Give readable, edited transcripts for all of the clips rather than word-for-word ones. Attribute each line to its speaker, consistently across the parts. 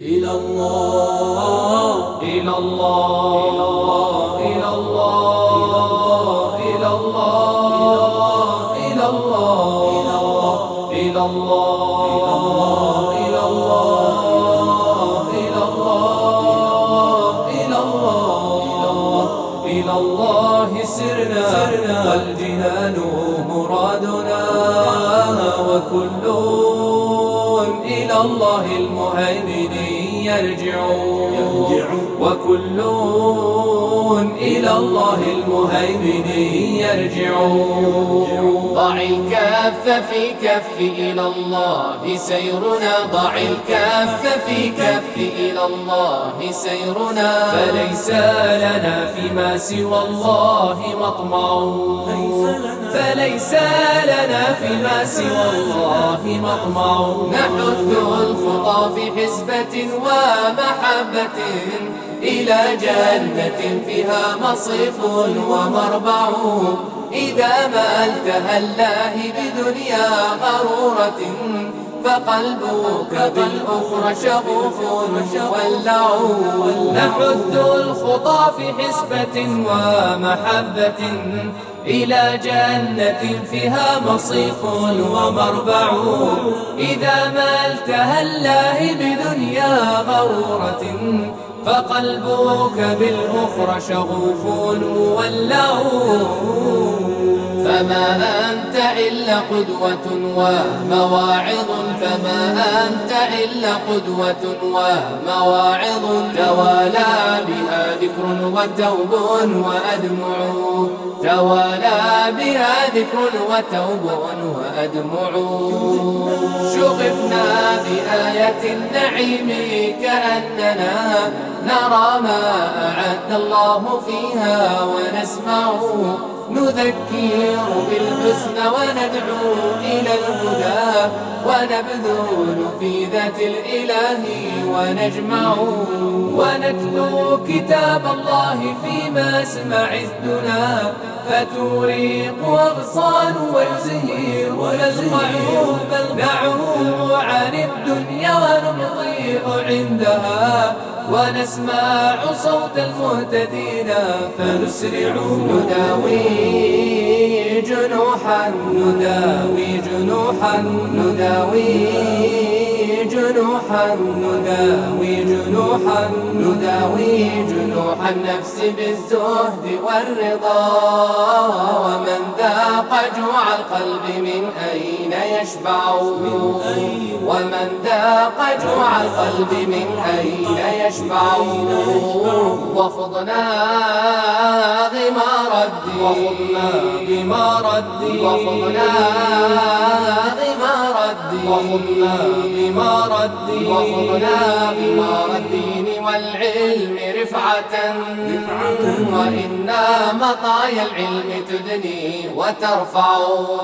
Speaker 1: إلى الله إلى الله إلى الله إلى الله إلى الله إلى الله إلى الله إلى الله إلى الله إلى الله سرنا والجنان مرادنا وكل إلى الله المهيمن يرجع وكل إلى الله المهيمن يرجع.
Speaker 2: ضع الكف في كف إلى الله سيرنا، ضع الكف في كف إلى الله سيرنا،
Speaker 1: فليس لنا فيما سوى الله مطمع، فليس لنا فيما سوى الله مطمع.
Speaker 2: نحث الخطى في حسبة ومحبة إلى جنة فيها مصيف ومربع، إذا ما التهلاه بدنيا غرورة فقلبك بالأخرى شغوف مولع.
Speaker 1: نحث الخطى في حسبة ومحبة إلى جنة فيها مصيف ومربع، إذا ما التهلاه بدنيا غرورة فقلبك بالأخرى شغوف مولع.
Speaker 2: فما أنت إلا قدوة ومواعظ، فما أنت إلا قدوة ومواعظ، توالى بها ذكر وتوب وأدمع، توالى بها ذكر وتوب وأدمع. شغفنا بآية النعيم كأننا نرى ما أعد الله فيها ونسمع، نذكر بالحسن وندعو إلى الهدى ونبذل في ذات الإله ونجمع، ونتلو كتاب الله في مسمع الدنا فتوريق أغصان ويزهر نزمع، بل نعوم عن الدنيا ونبطيء عندها ونسمع صوت المهتدين فنسرع.
Speaker 1: نداوي جنوحا نداوي جنوحا نداوي جنوحا نداوي جنوحا نداوي جنوح النفس بالزهد والرضا، ومن ذاق جوع القلب من أين يشبع، ومن ذاق جوع القلب من أين يشبع. وخضنا غمار الدين، وخضنا غمار الدين،
Speaker 2: وخضنا غمار الدين،
Speaker 1: وخضنا غمار الدين،
Speaker 2: وخضنا غمار الدين والعلم رفعة، وإنا مطايا العلم تدني وترفع،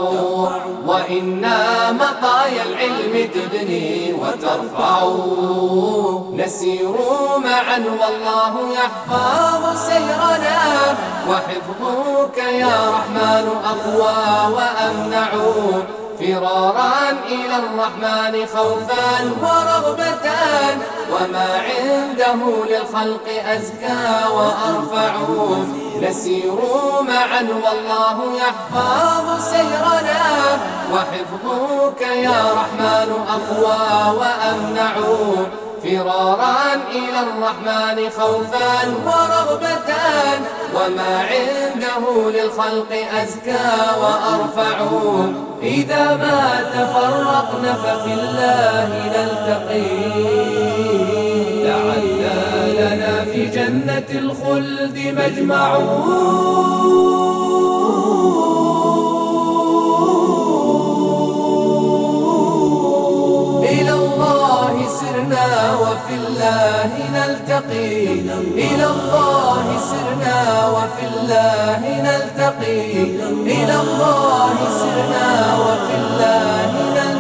Speaker 2: وإنا مطايا العلم تدني وترفع. نسير معا والله يحفظ سيرنا، وحفظك يا رحمن أقوى وأمنع، فرارا إلى الرحمن خوفا ورغبة، وما عنده للخلق أزكى وأرفع. نسير معا والله يحفظ سيرنا، وحفظك يا رحمن أقوى وأمنع، فرارا إلى الرحمن خوفا ورغبة، وما عنده للخلق أزكى وأرفع.
Speaker 1: إذا ما تفرقنا ففي الله نلتقي، لعل لنا في جنة الخلد مجمع. إلى الله سرنا وفي الله نلتقي، إلى الله سرنا وفي الله نلتقي، إلى الله سرنا وفي الله نلتقي.